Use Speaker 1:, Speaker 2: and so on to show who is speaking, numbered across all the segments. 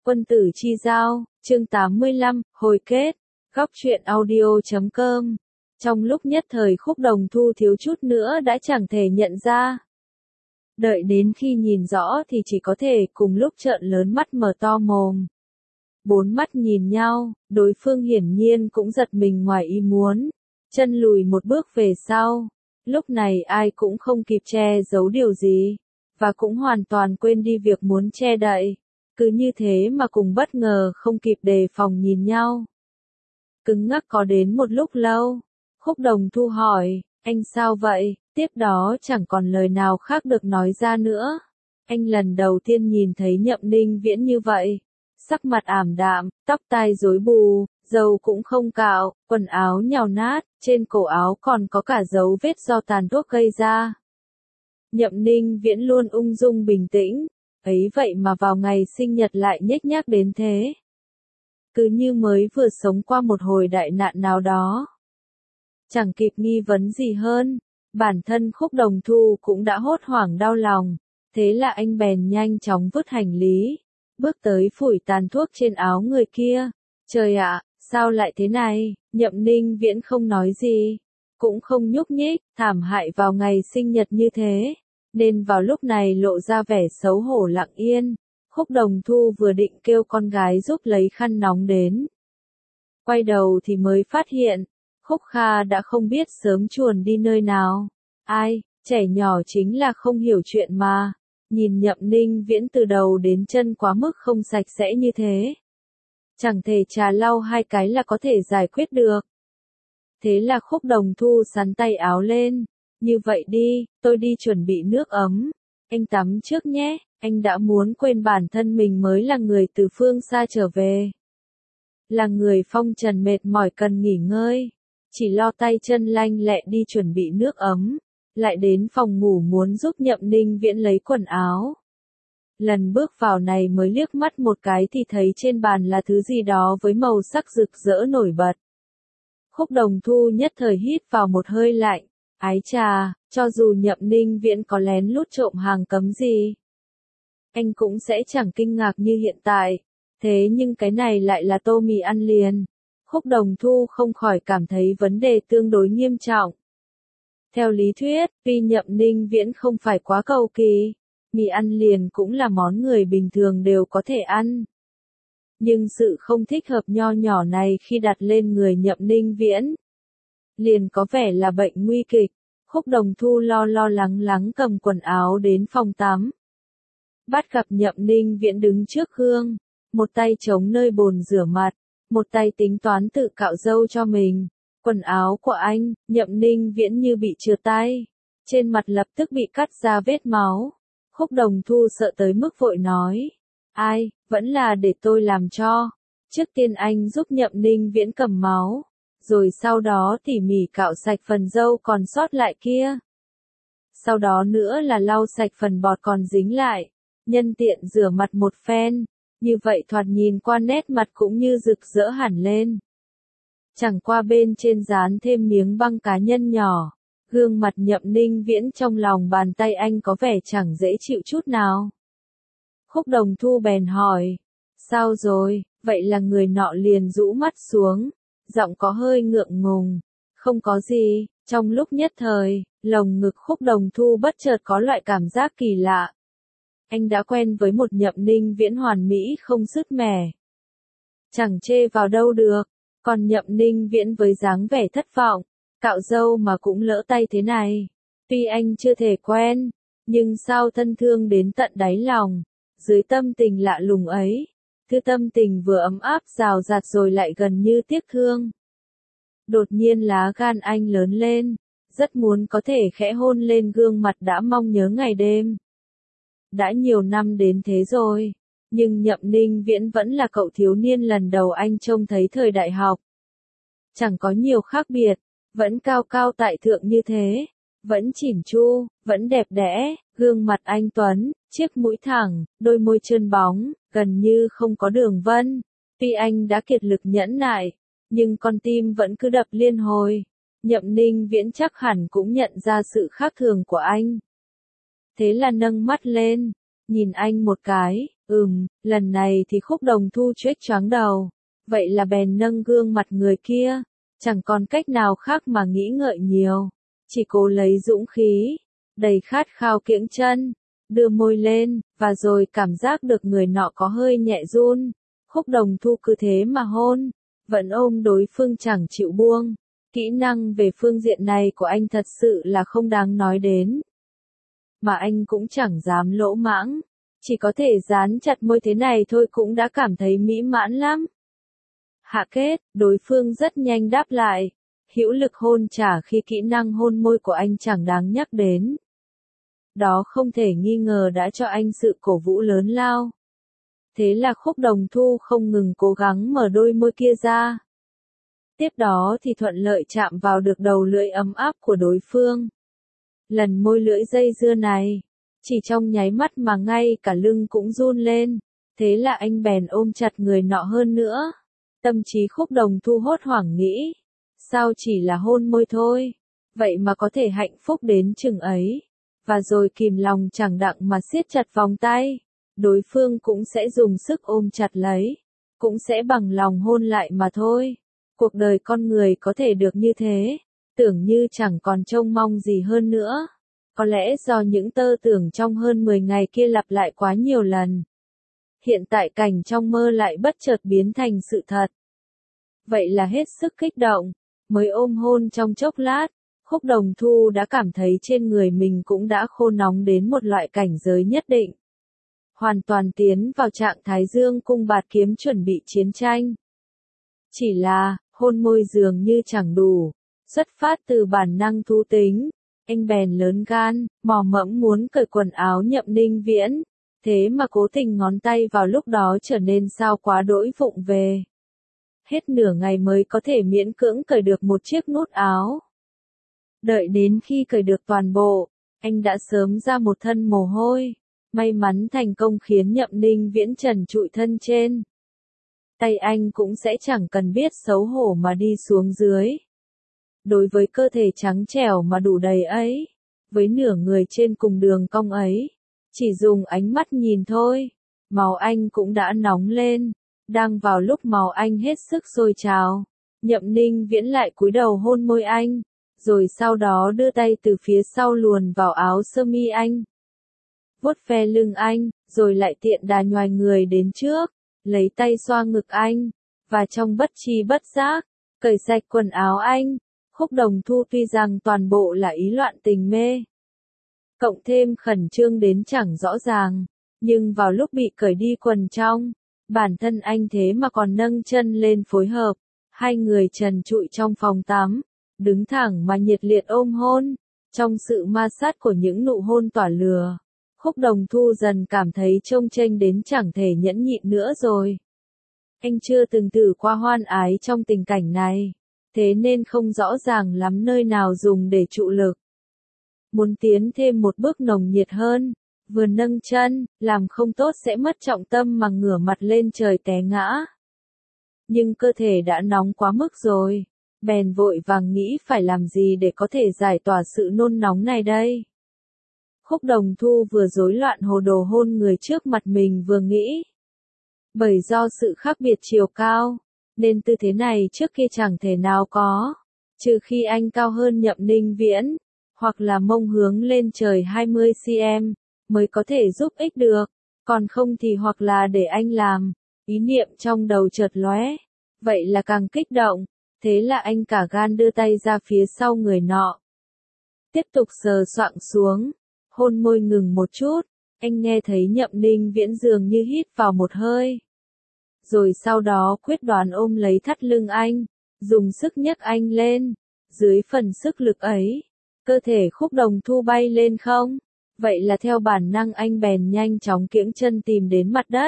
Speaker 1: Quân tử chi giao, chương 85, hồi kết, góc truyện audio.com. Trong lúc nhất thời Khúc Đồng Thu thiếu chút nữa đã chẳng thể nhận ra. Đợi đến khi nhìn rõ thì chỉ có thể cùng lúc trợn lớn mắt mở to mồm. Bốn mắt nhìn nhau, đối phương hiển nhiên cũng giật mình ngoài ý muốn, chân lùi một bước về sau. Lúc này ai cũng không kịp che giấu điều gì, và cũng hoàn toàn quên đi việc muốn che đậy. Cứ như thế mà cùng bất ngờ không kịp đề phòng nhìn nhau. Cứng ngắc có đến một lúc lâu, Khúc Đồng Thu hỏi, anh sao vậy? Tiếp đó chẳng còn lời nào khác được nói ra nữa. Anh lần đầu tiên nhìn thấy Nhậm Ninh Viễn như vậy. Sắc mặt ảm đạm, tóc tai rối bù, râu cũng không cạo, quần áo nhào nát, trên cổ áo còn có cả dấu vết do tàn thuốc gây ra. Nhậm Ninh Viễn luôn ung dung bình tĩnh, ấy vậy mà vào ngày sinh nhật lại nhếch nhác đến thế. Cứ như mới vừa sống qua một hồi đại nạn nào đó. Chẳng kịp nghi vấn gì hơn, bản thân Khúc Đồng Thu cũng đã hốt hoảng đau lòng, thế là anh bèn nhanh chóng vứt hành lý, bước tới phủi tàn thuốc trên áo người kia. Trời ạ, sao lại thế này? Nhậm Ninh Viễn không nói gì, cũng không nhúc nhích, thảm hại vào ngày sinh nhật như thế, nên vào lúc này lộ ra vẻ xấu hổ lặng yên. Khúc Đồng Thu vừa định kêu con gái giúp lấy khăn nóng đến. Quay đầu thì mới phát hiện, Khúc Kha đã không biết sớm chuồn đi nơi nào. Ai, trẻ nhỏ chính là không hiểu chuyện mà. Nhìn Nhậm Ninh Viễn từ đầu đến chân quá mức không sạch sẽ như thế. Chẳng thể trà lau hai cái là có thể giải quyết được. Thế là Khúc Đồng Thu sắn tay áo lên. Như vậy đi, tôi đi chuẩn bị nước ấm. Anh tắm trước nhé, anh đã muốn quên bản thân mình mới là người từ phương xa trở về. Là người phong trần mệt mỏi cần nghỉ ngơi. Chỉ lo tay chân lanh lẹ đi chuẩn bị nước ấm. Lại đến phòng ngủ muốn giúp Nhậm Ninh Viễn lấy quần áo. Lần bước vào này mới liếc mắt một cái thì thấy trên bàn là thứ gì đó với màu sắc rực rỡ nổi bật. Khúc Đồng Thu nhất thời hít vào một hơi lạnh. Ái chà, cho dù Nhậm Ninh Viễn có lén lút trộm hàng cấm gì, anh cũng sẽ chẳng kinh ngạc như hiện tại. Thế nhưng cái này lại là tô mì ăn liền. Khúc Đồng Thu không khỏi cảm thấy vấn đề tương đối nghiêm trọng. Theo lý thuyết, tuy Nhậm Ninh Viễn không phải quá cầu kỳ, mì ăn liền cũng là món người bình thường đều có thể ăn. Nhưng sự không thích hợp nho nhỏ này khi đặt lên người Nhậm Ninh Viễn, liền có vẻ là bệnh nguy kịch. Khúc Đồng Thu lo lắng cầm quần áo đến phòng tắm. Bắt gặp Nhậm Ninh Viễn đứng trước gương, một tay chống nơi bồn rửa mặt, một tay tính toán tự cạo râu cho mình. Quần áo của anh, Nhậm Ninh Viễn như bị trượt tay, trên mặt lập tức bị cắt ra vết máu. Khúc Đồng Thu sợ tới mức vội nói, ai, vẫn là để tôi làm cho. Trước tiên anh giúp Nhậm Ninh Viễn cầm máu, rồi sau đó tỉ mỉ cạo sạch phần râu còn sót lại kia. Sau đó nữa là lau sạch phần bọt còn dính lại, nhân tiện rửa mặt một phen, như vậy thoạt nhìn qua nét mặt cũng như rực rỡ hẳn lên. Chẳng qua bên trên dán thêm miếng băng cá nhân nhỏ, gương mặt Nhậm Ninh Viễn trong lòng bàn tay anh có vẻ chẳng dễ chịu chút nào. Khúc Đồng Thu bèn hỏi, sao rồi? Vậy là người nọ liền rũ mắt xuống, giọng có hơi ngượng ngùng, không có gì. Trong lúc nhất thời, lồng ngực Khúc Đồng Thu bất chợt có loại cảm giác kỳ lạ. Anh đã quen với một Nhậm Ninh Viễn hoàn mỹ không sứt mẻ, chẳng chê vào đâu được. Còn Nhậm Ninh Viễn với dáng vẻ thất vọng, cạo râu mà cũng lỡ tay thế này. Tuy anh chưa thể quen, nhưng sao thân thương đến tận đáy lòng. Dưới tâm tình lạ lùng ấy, thứ tâm tình vừa ấm áp rào rạt rồi lại gần như tiếc thương. Đột nhiên lá gan anh lớn lên, rất muốn có thể khẽ hôn lên gương mặt đã mong nhớ ngày đêm. Đã nhiều năm đến thế rồi. Nhưng Nhậm Ninh Viễn vẫn là cậu thiếu niên lần đầu anh trông thấy thời đại học. Chẳng có nhiều khác biệt, vẫn cao cao tại thượng như thế, vẫn chỉn chu, vẫn đẹp đẽ, gương mặt anh tuấn, chiếc mũi thẳng, đôi môi trơn bóng, gần như không có đường vân. Tuy anh đã kiệt lực nhẫn nại, nhưng con tim vẫn cứ đập liên hồi. Nhậm Ninh Viễn chắc hẳn cũng nhận ra sự khác thường của anh. Thế là nâng mắt lên, Nhìn anh một cái, lần này thì Khúc Đồng Thu choáng choáng đầu. Vậy là bèn nâng gương mặt người kia, chẳng còn cách nào khác mà nghĩ ngợi nhiều. Chỉ cố lấy dũng khí, đầy khát khao kiễng chân, đưa môi lên, và rồi cảm giác được người nọ có hơi nhẹ run. Khúc Đồng Thu cứ thế mà hôn, vẫn ôm đối phương chẳng chịu buông. Kỹ năng về phương diện này của anh thật sự là không đáng nói đến. Mà anh cũng chẳng dám lỗ mãng, chỉ có thể dán chặt môi thế này thôi cũng đã cảm thấy mỹ mãn lắm. Hạ kết, đối phương rất nhanh đáp lại, hữu lực hôn trả khi kỹ năng hôn môi của anh chẳng đáng nhắc đến. Đó không thể nghi ngờ đã cho anh sự cổ vũ lớn lao. Thế là Khúc Đồng Thu không ngừng cố gắng mở đôi môi kia ra. Tiếp đó thì thuận lợi chạm vào được đầu lưỡi ấm áp của đối phương. Lần môi lưỡi dây dưa này, chỉ trong nháy mắt mà ngay cả lưng cũng run lên. Thế là anh bèn ôm chặt người nọ hơn nữa. Tâm trí Khúc Đồng Thu hốt hoảng nghĩ, sao chỉ là hôn môi thôi, vậy mà có thể hạnh phúc đến chừng ấy. Và rồi kìm lòng chẳng đặng mà siết chặt vòng tay, đối phương cũng sẽ dùng sức ôm chặt lấy, cũng sẽ bằng lòng hôn lại mà thôi. Cuộc đời con người có thể được như thế, tưởng như chẳng còn trông mong gì hơn nữa. Có lẽ do những tơ tưởng trong hơn 10 ngày kia lặp lại quá nhiều lần. Hiện tại cảnh trong mơ lại bất chợt biến thành sự thật. Vậy là hết sức kích động, mới ôm hôn trong chốc lát, Khúc Đồng Thu đã cảm thấy trên người mình cũng đã khô nóng đến một loại cảnh giới nhất định. Hoàn toàn tiến vào trạng thái dương cung bạt kiếm chuẩn bị chiến tranh. Chỉ là, hôn môi dường như chẳng đủ, xuất phát từ bản năng thú tính, anh bèn lớn gan, mò mẫm muốn cởi quần áo Nhậm Ninh Viễn, thế mà cố tình ngón tay vào lúc đó trở nên sao quá đỗi vụng về. Hết nửa ngày mới có thể miễn cưỡng cởi được một chiếc nút áo. Đợi đến khi cởi được toàn bộ, anh đã sớm ra một thân mồ hôi, may mắn thành công khiến Nhậm Ninh Viễn trần trụi thân trên. Tay anh cũng sẽ chẳng cần biết xấu hổ mà đi xuống dưới. Đối với cơ thể trắng trẻo mà đủ đầy ấy, với nửa người trên cùng đường cong ấy, chỉ dùng ánh mắt nhìn thôi, máu anh cũng đã nóng lên. Đang vào lúc máu anh hết sức sôi trào, Nhậm Ninh Viễn lại cúi đầu hôn môi anh, rồi sau đó đưa tay từ phía sau luồn vào áo sơ mi anh. Vuốt ve lưng anh, rồi lại tiện đà nhoài người đến trước, lấy tay xoa ngực anh, và trong bất tri bất giác, cởi sạch quần áo anh. Khúc Đồng Thu tuy rằng toàn bộ là ý loạn tình mê, cộng thêm khẩn trương đến chẳng rõ ràng, nhưng vào lúc bị cởi đi quần trong, bản thân anh thế mà còn nâng chân lên phối hợp, hai người trần trụi trong phòng tắm, đứng thẳng mà nhiệt liệt ôm hôn, trong sự ma sát của những nụ hôn tỏa lửa. Khúc Đồng Thu dần cảm thấy trông chênh đến chẳng thể nhẫn nhịn nữa rồi. Anh chưa từng thử qua hoan ái trong tình cảnh này, thế nên không rõ ràng lắm nơi nào dùng để trụ lực. Muốn tiến thêm một bước nồng nhiệt hơn, vừa nâng chân, làm không tốt sẽ mất trọng tâm mà ngửa mặt lên trời té ngã. Nhưng cơ thể đã nóng quá mức rồi, bèn vội vàng nghĩ phải làm gì để có thể giải tỏa sự nôn nóng này đây. Khúc Đồng Thu vừa rối loạn hồ đồ hôn người trước mặt mình vừa nghĩ. Bởi do sự khác biệt chiều cao, nên tư thế này trước kia chẳng thể nào có, trừ khi anh cao hơn Nhậm Ninh Viễn, hoặc là mông hướng lên trời 20cm, mới có thể giúp ích được, còn không thì hoặc là để anh làm. Ý niệm trong đầu chợt lóe, vậy là càng kích động, thế là anh cả gan đưa tay ra phía sau người nọ. Tiếp tục sờ soạng xuống, hôn môi ngừng một chút, anh nghe thấy Nhậm Ninh Viễn dường như hít vào một hơi. Rồi sau đó quyết đoán ôm lấy thắt lưng anh, dùng sức nhấc anh lên, dưới phần sức lực ấy, cơ thể Khúc Đồng Thu bay lên không? Vậy là theo bản năng anh bèn nhanh chóng kiễng chân tìm đến mặt đất.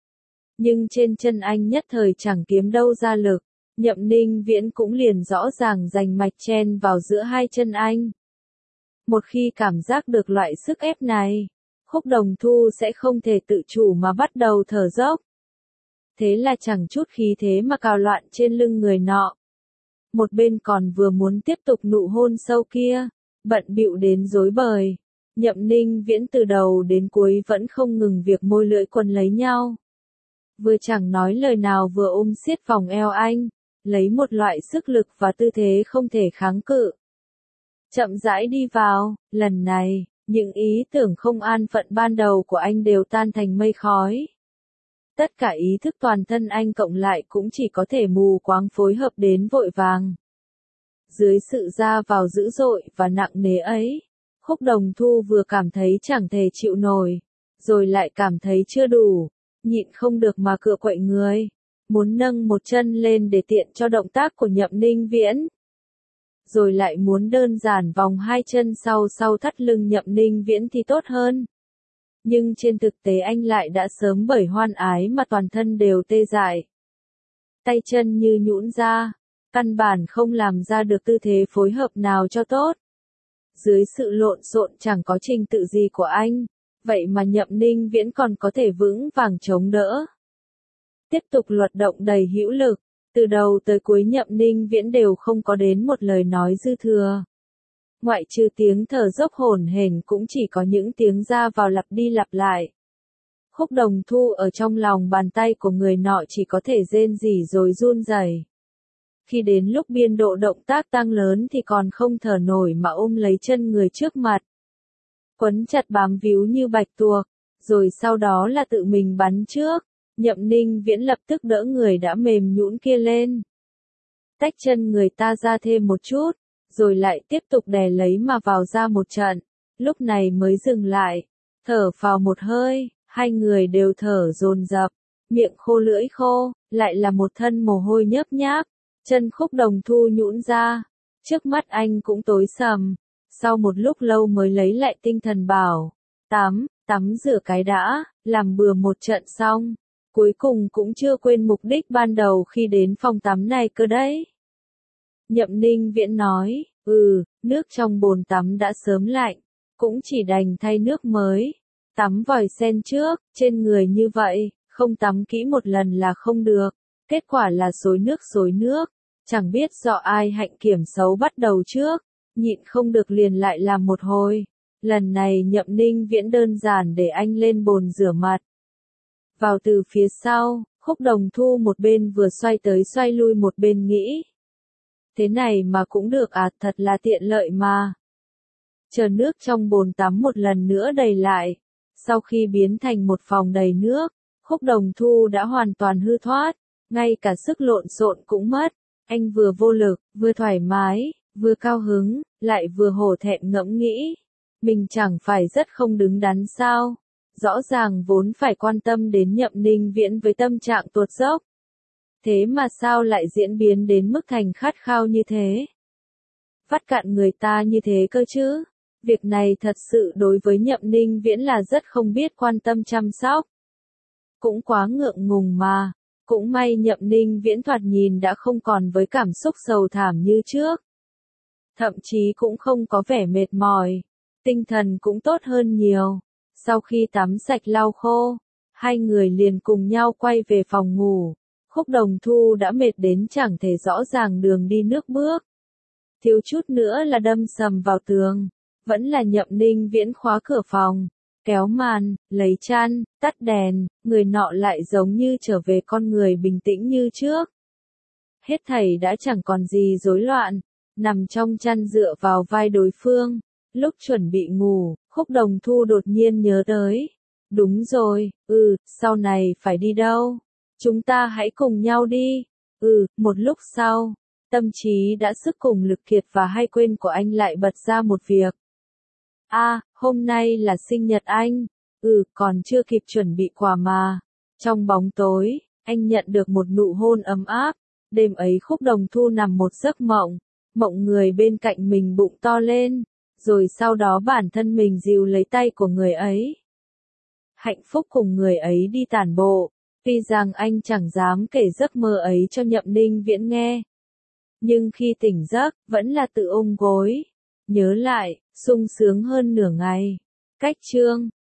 Speaker 1: Nhưng trên chân anh nhất thời chẳng kiếm đâu ra lực, Nhậm Ninh Viễn cũng liền rõ ràng giành mạch chen vào giữa hai chân anh. Một khi cảm giác được loại sức ép này, Khúc Đồng Thu sẽ không thể tự chủ mà bắt đầu thở dốc. Thế là chẳng chút khí thế mà cào loạn trên lưng người nọ. Một bên còn vừa muốn tiếp tục nụ hôn sâu kia, bận bịu đến rối bời. Nhậm Ninh Viễn từ đầu đến cuối vẫn không ngừng việc môi lưỡi quấn lấy nhau. Vừa chẳng nói lời nào vừa siết vòng eo anh, lấy một loại sức lực và tư thế không thể kháng cự. Chậm rãi đi vào, lần này, những ý tưởng không an phận ban đầu của anh đều tan thành mây khói. Tất cả ý thức toàn thân anh cộng lại cũng chỉ có thể mù quáng phối hợp đến vội vàng. Dưới sự ra vào dữ dội và nặng nề ấy, Khúc Đồng Thu vừa cảm thấy chẳng thể chịu nổi, rồi lại cảm thấy chưa đủ, nhịn không được mà cựa quậy người, muốn nâng một chân lên để tiện cho động tác của Nhậm Ninh Viễn. Rồi lại muốn đơn giản vòng hai chân sau thắt lưng Nhậm Ninh Viễn thì tốt hơn. Nhưng trên thực tế anh lại đã sớm bởi hoan ái mà toàn thân đều tê dại. Tay chân như nhũn ra, căn bản không làm ra được tư thế phối hợp nào cho tốt. Dưới sự lộn xộn chẳng có trình tự gì của anh, vậy mà Nhậm Ninh Viễn còn có thể vững vàng chống đỡ. Tiếp tục luật động đầy hữu lực, từ đầu tới cuối Nhậm Ninh Viễn đều không có đến một lời nói dư thừa. Ngoại trừ tiếng thở dốc hổn hển cũng chỉ có những tiếng ra vào lặp đi lặp lại. Khúc Đồng Thu ở trong lòng bàn tay của người nọ chỉ có thể rên rỉ rồi run rẩy. Khi đến lúc biên độ động tác tăng lớn thì còn không thở nổi mà ôm lấy chân người trước mặt. Quấn chặt bám víu như bạch tuộc, rồi sau đó là tự mình bắn trước. Nhậm Ninh Viễn lập tức đỡ người đã mềm nhũn kia lên. Tách chân người ta ra thêm một chút, rồi lại tiếp tục đè lấy mà vào ra một trận. Lúc này mới dừng lại, thở phào một hơi, hai người đều thở dồn dập, miệng khô lưỡi khô, lại là một thân mồ hôi nhớp nháp. Chân Khúc Đồng Thu nhũn ra, trước mắt anh cũng tối sầm, sau một lúc lâu mới lấy lại tinh thần bảo, tắm rửa cái đã, làm bừa một trận xong, cuối cùng cũng chưa quên mục đích ban đầu khi đến phòng tắm này cơ đấy. Nhậm Ninh Viễn nói, nước trong bồn tắm đã sớm lạnh, cũng chỉ đành thay nước mới, tắm vòi sen trước, trên người như vậy, không tắm kỹ một lần là không được. Kết quả là xối nước, chẳng biết do ai hạnh kiểm xấu bắt đầu trước, nhịn không được liền lại làm một hồi. Lần này Nhậm Ninh Viễn đơn giản để anh lên bồn rửa mặt. Vào từ phía sau, Khúc Đồng Thu một bên vừa xoay tới xoay lui một bên nghĩ. Thế này mà cũng được à, thật là tiện lợi mà. Chờ nước trong bồn tắm một lần nữa đầy lại. Sau khi biến thành một phòng đầy nước, Khúc Đồng Thu đã hoàn toàn hư thoát. Ngay cả sức lộn xộn cũng mất, anh vừa vô lực, vừa thoải mái, vừa cao hứng, lại vừa hổ thẹn ngẫm nghĩ. Mình chẳng phải rất không đứng đắn sao? Rõ ràng vốn phải quan tâm đến Nhậm Ninh Viễn với tâm trạng tuột dốc. Thế mà sao lại diễn biến đến mức thành khát khao như thế? Vắt cạn người ta như thế cơ chứ? Việc này thật sự đối với Nhậm Ninh Viễn là rất không biết quan tâm chăm sóc. Cũng quá ngượng ngùng mà. Cũng may Nhậm Ninh Viễn thoạt nhìn đã không còn với cảm xúc sầu thảm như trước. Thậm chí cũng không có vẻ mệt mỏi, tinh thần cũng tốt hơn nhiều. Sau khi tắm sạch lau khô, hai người liền cùng nhau quay về phòng ngủ. Khúc Đồng Thu đã mệt đến chẳng thể rõ ràng đường đi nước bước. Thiếu chút nữa là đâm sầm vào tường, vẫn là Nhậm Ninh Viễn khóa cửa phòng. Kéo màn, lấy chăn, tắt đèn, người nọ lại giống như trở về con người bình tĩnh như trước. Hết thảy đã chẳng còn gì rối loạn, nằm trong chăn dựa vào vai đối phương. Lúc chuẩn bị ngủ, Khúc Đồng Thu đột nhiên nhớ tới. Đúng rồi, sau này phải đi đâu? Chúng ta hãy cùng nhau đi. Một lúc sau, tâm trí đã sức cùng lực kiệt và hay quên của anh lại bật ra một việc. Hôm nay là sinh nhật anh. Còn chưa kịp chuẩn bị quà mà. Trong bóng tối, anh nhận được một nụ hôn ấm áp. Đêm ấy Khúc Đồng Thu nằm một giấc mộng. Mộng người bên cạnh mình bụng to lên. Rồi sau đó bản thân mình dìu lấy tay của người ấy. Hạnh phúc cùng người ấy đi tản bộ. Tuy rằng anh chẳng dám kể giấc mơ ấy cho Nhậm Ninh Viễn nghe. Nhưng khi tỉnh giấc, vẫn là tự ôm gối. Nhớ lại, sung sướng hơn nửa ngày. Cách chương